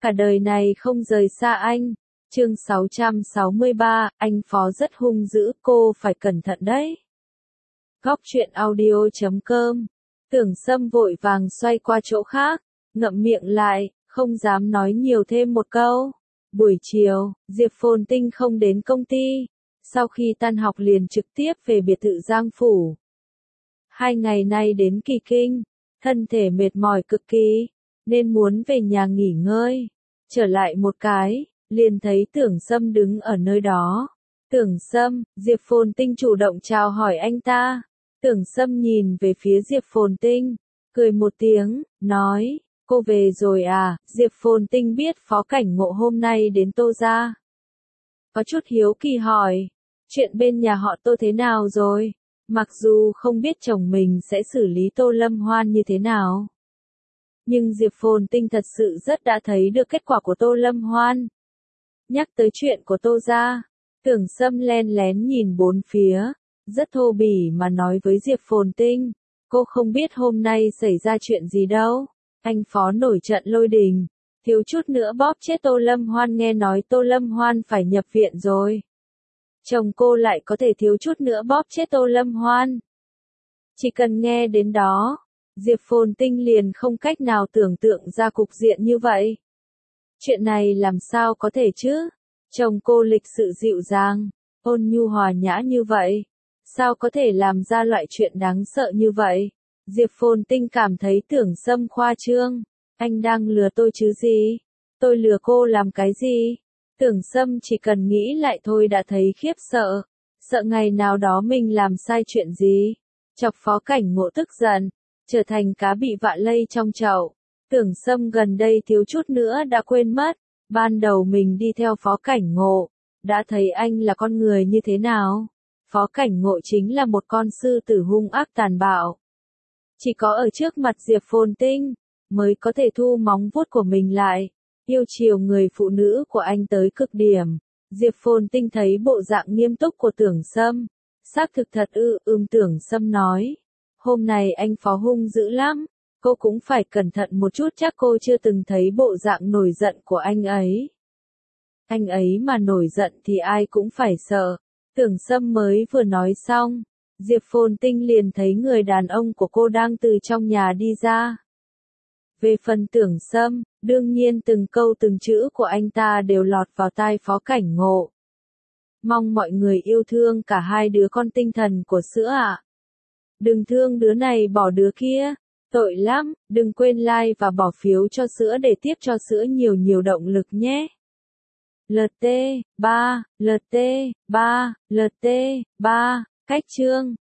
Cả đời này không rời xa anh. Chương 663, anh Phó rất hung dữ, cô phải cẩn thận đấy. Góc truyện audio.com. Tưởng Sâm vội vàng xoay qua chỗ khác, ngậm miệng lại, không dám nói nhiều thêm một câu. Buổi chiều, Diệp Phồn Tinh không đến công ty. Sau khi tan học liền trực tiếp về biệt thự Giang Phủ. 2 ngày nay đến Kỳ Kinh, thân thể mệt mỏi cực kỳ, nên muốn về nhà nghỉ ngơi. Trở lại một cái, liền thấy Tưởng Sâm đứng ở nơi đó. Tưởng Sâm, Diệp Phồn Tinh chủ động chào hỏi anh ta. Tưởng Sâm nhìn về phía Diệp Phồn Tinh, cười một tiếng, nói, cô về rồi à? Diệp Phồn Tinh biết Phó Cảnh Ngộ hôm nay đến Tô gia. Có chút hiếu kỳ hỏi, chuyện bên nhà họ Tô thế nào rồi? Mặc dù không biết chồng mình sẽ xử lý Tô Lâm Hoan như thế nào, nhưng Diệp Phồn Tinh thật sự rất đã thấy được kết quả của Tô Lâm Hoan. Nhắc tới chuyện của Tô gia, Tưởng Sâm len lén nhìn bốn phía, rất thô bỉ mà nói với Diệp Phồn Tinh, cô không biết hôm nay xảy ra chuyện gì đâu. Anh Phó nổi trận lôi đình, thiếu chút nữa bóp chết Tô Lâm Hoan, nghe nói Tô Lâm Hoan phải nhập viện rồi. Chồng cô lại có thể thiếu chút nữa bóp chết Tô Lâm Hoan. Chỉ cần nghe đến đó, Diệp Phồn Tinh liền không cách nào tưởng tượng ra cục diện như vậy. Chuyện này làm sao có thể chứ? Chồng cô lịch sự dịu dàng, ôn nhu hòa nhã như vậy, sao có thể làm ra loại chuyện đáng sợ như vậy? Diệp Phồn Tinh cảm thấy Tưởng Sâm khoa trương. Anh đang lừa tôi chứ gì? Tôi lừa cô làm cái gì? Tưởng Sâm chỉ cần nghĩ lại thôi đã thấy khiếp sợ. Sợ ngày nào đó mình làm sai chuyện gì, chọc Phó Cảnh Ngộ tức giận, trở thành cá bị vạ lây trong chậu. Tưởng Sâm gần đây thiếu chút nữa đã quên mất, ban đầu mình đi theo Phó Cảnh Ngộ, đã thấy anh là con người như thế nào. Phó Cảnh Ngộ chính là một con sư tử hung ác tàn bạo. Chỉ có ở trước mặt Diệp Phồn Tinh, mới có thể thu móng vuốt của mình lại, yêu chiều người phụ nữ của anh tới cực điểm. Diệp Phồn Tinh thấy bộ dạng nghiêm túc của Tưởng Sâm, xác thực thật Tưởng Sâm nói, hôm nay anh Phó hung dữ lắm, cô cũng phải cẩn thận một chút, chắc cô chưa từng thấy bộ dạng nổi giận của anh ấy. Anh ấy mà nổi giận thì ai cũng phải sợ. Tưởng Sâm mới vừa nói xong, Diệp Phồn Tinh liền thấy người đàn ông của cô đang từ trong nhà đi ra. Về phần Tưởng Sâm, đương nhiên từng câu từng chữ của anh ta đều lọt vào tai Phó Cảnh Ngộ. Mong mọi người yêu thương cả hai đứa con tinh thần của sữa ạ. Đừng thương đứa này bỏ đứa kia, tội lắm, đừng quên like và bỏ phiếu cho sữa để tiếp cho sữa nhiều nhiều động lực nhé. LT3, LT3, LT3, cách chương.